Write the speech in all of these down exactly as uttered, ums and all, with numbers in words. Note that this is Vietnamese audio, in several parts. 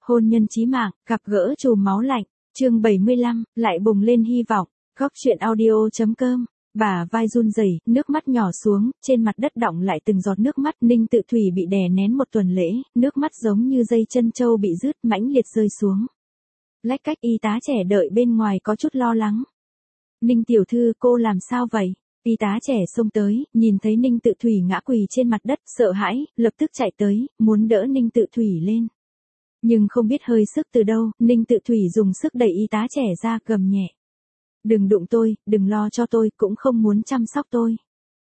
Hôn nhân chí mạng, gặp gỡ chùm máu lạnh, chương bảy mươi lăm, lại bùng lên hy vọng, góc truyện audio chấm com. Bả vai run rẩy, nước mắt nhỏ xuống, trên mặt đất đọng lại từng giọt nước mắt. Ninh Tự Thủy bị đè nén một tuần lễ, nước mắt giống như dây chân trâu bị rứt mãnh liệt rơi xuống. Lách cách y tá trẻ đợi bên ngoài có chút lo lắng. Ninh tiểu thư, cô làm sao vậy? Y tá trẻ xông tới, nhìn thấy Ninh Tự Thủy ngã quỳ trên mặt đất, sợ hãi, lập tức chạy tới, muốn đỡ Ninh Tự Thủy lên. Nhưng không biết hơi sức từ đâu, Ninh Tự Thủy dùng sức đẩy y tá trẻ ra, gầm nhẹ. Đừng đụng tôi, đừng lo cho tôi, cũng không muốn chăm sóc tôi.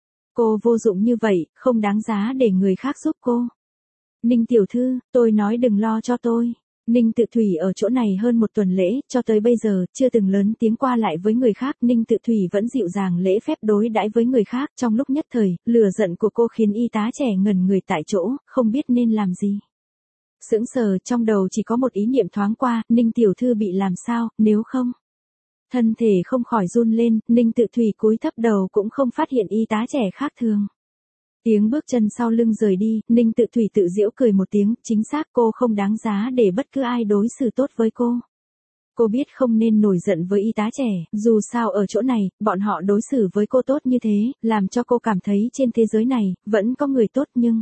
Cô vô dụng như vậy, không đáng giá để người khác giúp cô. Ninh tiểu thư, tôi nói đừng lo cho tôi. Ninh Tự Thủy ở chỗ này hơn một tuần lễ, cho tới bây giờ, chưa từng lớn tiếng qua lại với người khác. Ninh Tự Thủy vẫn dịu dàng lễ phép đối đãi với người khác. Trong lúc nhất thời, lửa giận của cô khiến y tá trẻ ngẩn người tại chỗ, không biết nên làm gì. Sững sờ, trong đầu chỉ có một ý niệm thoáng qua, Ninh tiểu thư bị làm sao, nếu không. Thân thể không khỏi run lên, Ninh Tự Thủy cúi thấp đầu cũng không phát hiện y tá trẻ khác thường. Tiếng bước chân sau lưng rời đi, Ninh Tự Thủy tự giễu cười một tiếng, chính xác cô không đáng giá để bất cứ ai đối xử tốt với cô. Cô biết không nên nổi giận với y tá trẻ, dù sao ở chỗ này, bọn họ đối xử với cô tốt như thế, làm cho cô cảm thấy trên thế giới này, vẫn có người tốt nhưng...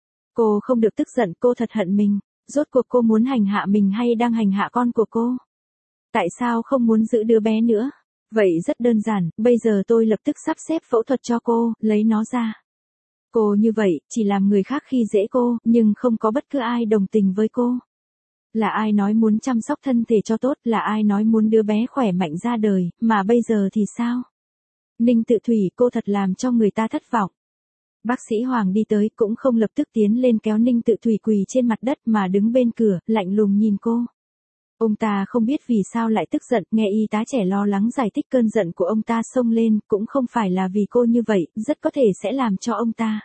Cô không được tức giận, cô thật hận mình, rốt cuộc cô muốn hành hạ mình hay đang hành hạ con của cô? Tại sao không muốn giữ đứa bé nữa? Vậy rất đơn giản, bây giờ tôi lập tức sắp xếp phẫu thuật cho cô, lấy nó ra. Cô như vậy, chỉ làm người khác khi dễ cô, nhưng không có bất cứ ai đồng tình với cô. Là ai nói muốn chăm sóc thân thể cho tốt, là ai nói muốn đứa bé khỏe mạnh ra đời, mà bây giờ thì sao? Ninh Tự Thủy, cô thật làm cho người ta thất vọng. Bác sĩ Hoàng đi tới cũng không lập tức tiến lên kéo Ninh Tự Thủy quỳ trên mặt đất mà đứng bên cửa, lạnh lùng nhìn cô. Ông ta không biết vì sao lại tức giận, nghe y tá trẻ lo lắng giải thích cơn giận của ông ta xông lên, cũng không phải là vì cô như vậy, rất có thể sẽ làm cho ông ta.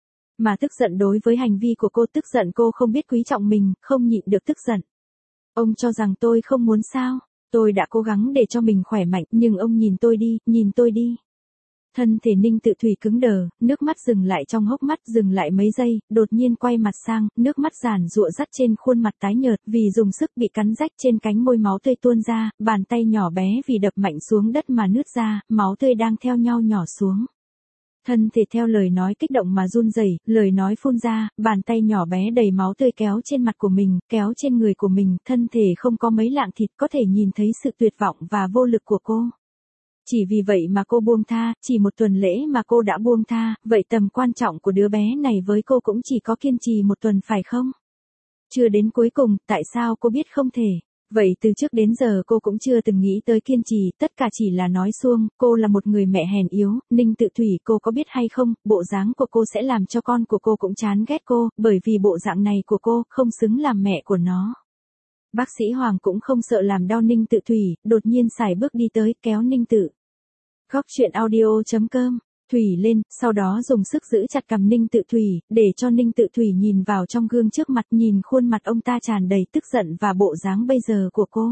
Mà tức giận đối với hành vi của cô, tức giận cô không biết quý trọng mình, không nhịn được tức giận. Ông cho rằng tôi không muốn sao, tôi đã cố gắng để cho mình khỏe mạnh, nhưng ông nhìn tôi đi, nhìn tôi đi. Thân thể Ninh Tự Thủy cứng đờ, nước mắt dừng lại trong hốc mắt, dừng lại mấy giây, đột nhiên quay mặt sang, nước mắt giàn giụa dắt trên khuôn mặt tái nhợt, vì dùng sức bị cắn rách trên cánh môi máu tươi tuôn ra, bàn tay nhỏ bé vì đập mạnh xuống đất mà nứt ra, máu tươi đang theo nhau nhỏ xuống. Thân thể theo lời nói kích động mà run rẩy, lời nói phun ra, bàn tay nhỏ bé đầy máu tươi kéo trên mặt của mình, kéo trên người của mình, thân thể không có mấy lạng thịt, có thể nhìn thấy sự tuyệt vọng và vô lực của cô. Chỉ vì vậy mà cô buông tha, chỉ một tuần lễ mà cô đã buông tha, vậy tầm quan trọng của đứa bé này với cô cũng chỉ có kiên trì một tuần phải không? Chưa đến cuối cùng, tại sao cô biết không thể? Vậy từ trước đến giờ cô cũng chưa từng nghĩ tới kiên trì, tất cả chỉ là nói suông, cô là một người mẹ hèn yếu. Ninh Tự Thủy, cô có biết hay không, bộ dáng của cô sẽ làm cho con của cô cũng chán ghét cô, bởi vì bộ dạng này của cô không xứng làm mẹ của nó. Bác sĩ Hoàng cũng không sợ làm đau Ninh Tự Thủy, đột nhiên sải bước đi tới, kéo Ninh Tự. Góc truyện audio chấm com. Thủy lên, sau đó dùng sức giữ chặt cằm Ninh Tự Thủy, để cho Ninh Tự Thủy nhìn vào trong gương trước mặt, nhìn khuôn mặt ông ta tràn đầy tức giận và bộ dáng bây giờ của cô.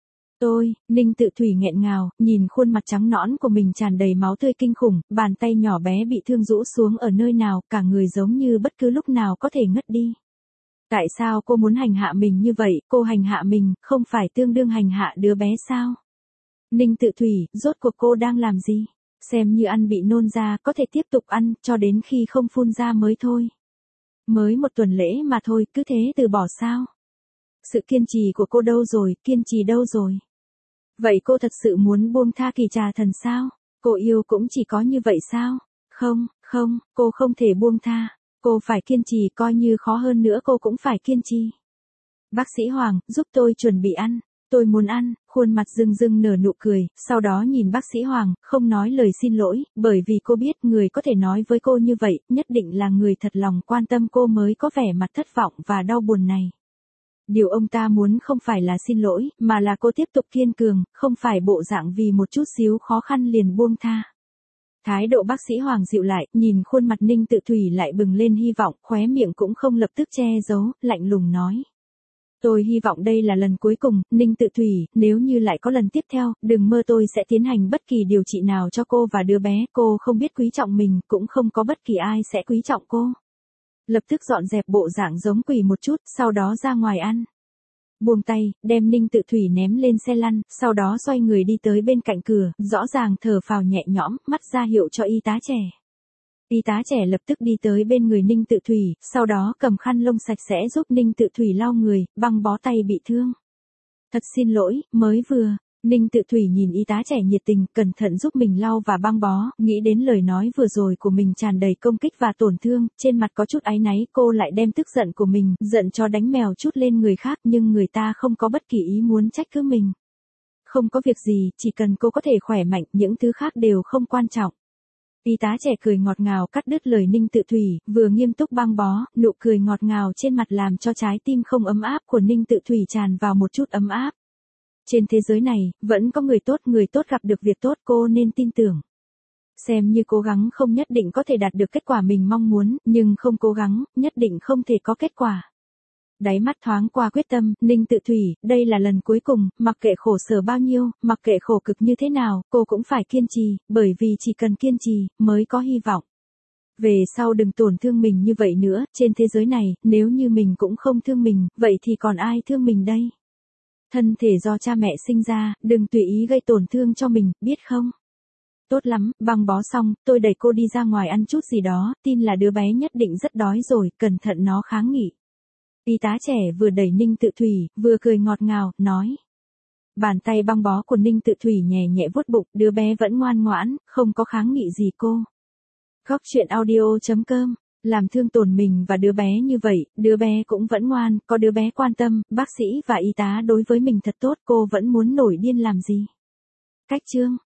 Tôi, Ninh Tự Thủy nghẹn ngào, nhìn khuôn mặt trắng nõn của mình tràn đầy máu tươi kinh khủng, bàn tay nhỏ bé bị thương rũ xuống ở nơi nào, cả người giống như bất cứ lúc nào có thể ngất đi. Tại sao cô muốn hành hạ mình như vậy, cô hành hạ mình, không phải tương đương hành hạ đứa bé sao? Ninh Tự Thủy, rốt cuộc cô đang làm gì? Xem như ăn bị nôn ra, có thể tiếp tục ăn, cho đến khi không phun ra mới thôi. Mới một tuần lễ mà thôi, cứ thế từ bỏ sao? Sự kiên trì của cô đâu rồi, kiên trì đâu rồi? Vậy cô thật sự muốn buông tha Kỳ Trà Thần sao? Cô yêu cũng chỉ có như vậy sao? Không, không, cô không thể buông tha. Cô phải kiên trì, coi như khó hơn nữa cô cũng phải kiên trì. Bác sĩ Hoàng, giúp tôi chuẩn bị ăn. Tôi muốn ăn, khuôn mặt rưng rưng nở nụ cười, sau đó nhìn bác sĩ Hoàng, không nói lời xin lỗi, bởi vì cô biết người có thể nói với cô như vậy, nhất định là người thật lòng quan tâm cô mới có vẻ mặt thất vọng và đau buồn này. Điều ông ta muốn không phải là xin lỗi, mà là cô tiếp tục kiên cường, không phải bộ dạng vì một chút xíu khó khăn liền buông tha. Thái độ bác sĩ Hoàng dịu lại, nhìn khuôn mặt Ninh Tự Thủy lại bừng lên hy vọng, khóe miệng cũng không lập tức che giấu, lạnh lùng nói. Tôi hy vọng đây là lần cuối cùng, Ninh Tự Thủy, nếu như lại có lần tiếp theo, đừng mơ tôi sẽ tiến hành bất kỳ điều trị nào cho cô và đứa bé, cô không biết quý trọng mình, cũng không có bất kỳ ai sẽ quý trọng cô. Lập tức dọn dẹp bộ dạng giống quỷ một chút, sau đó ra ngoài ăn. buông tay, đem Ninh Tự Thủy ném lên xe lăn, sau đó xoay người đi tới bên cạnh cửa, rõ ràng thở phào nhẹ nhõm, mắt ra hiệu cho y tá trẻ. Y tá trẻ lập tức đi tới bên người Ninh Tự Thủy, sau đó cầm khăn lông sạch sẽ giúp Ninh Tự Thủy lau người, băng bó tay bị thương. Thật xin lỗi, mới vừa. Ninh Tự Thủy nhìn y tá trẻ nhiệt tình, cẩn thận giúp mình lau và băng bó, nghĩ đến lời nói vừa rồi của mình tràn đầy công kích và tổn thương, trên mặt có chút áy náy, cô lại đem tức giận của mình, giận cho đánh mèo chút lên người khác, nhưng người ta không có bất kỳ ý muốn trách cứ mình. Không có việc gì, chỉ cần cô có thể khỏe mạnh, những thứ khác đều không quan trọng. Y tá trẻ cười ngọt ngào cắt đứt lời Ninh Tự Thủy, vừa nghiêm túc băng bó, nụ cười ngọt ngào trên mặt làm cho trái tim không ấm áp của Ninh Tự Thủy tràn vào một chút ấm áp. Trên thế giới này, vẫn có người tốt, người tốt gặp được việc tốt, cô nên tin tưởng. Xem như cố gắng không nhất định có thể đạt được kết quả mình mong muốn, nhưng không cố gắng, nhất định không thể có kết quả. Đáy mắt thoáng qua quyết tâm, Ninh Tự Thủy, đây là lần cuối cùng, mặc kệ khổ sở bao nhiêu, mặc kệ khổ cực như thế nào, cô cũng phải kiên trì, bởi vì chỉ cần kiên trì, mới có hy vọng. Về sau đừng tổn thương mình như vậy nữa, trên thế giới này, nếu như mình cũng không thương mình, vậy thì còn ai thương mình đây? Thân thể do cha mẹ sinh ra, đừng tùy ý gây tổn thương cho mình, biết không? Tốt lắm, băng bó xong, tôi đẩy cô đi ra ngoài ăn chút gì đó, tin là đứa bé nhất định rất đói rồi, cẩn thận nó kháng nghị. Y tá trẻ vừa đẩy Ninh Tự Thủy, vừa cười ngọt ngào, nói. Bàn tay băng bó của Ninh Tự Thủy nhẹ nhẹ vuốt bụng, đứa bé vẫn ngoan ngoãn, không có kháng nghị gì cô. Góc truyện audio chấm com, làm thương tổn mình và đứa bé như vậy, đứa bé cũng vẫn ngoan, có đứa bé quan tâm, bác sĩ và y tá đối với mình thật tốt, cô vẫn muốn nổi điên làm gì. Cách chương.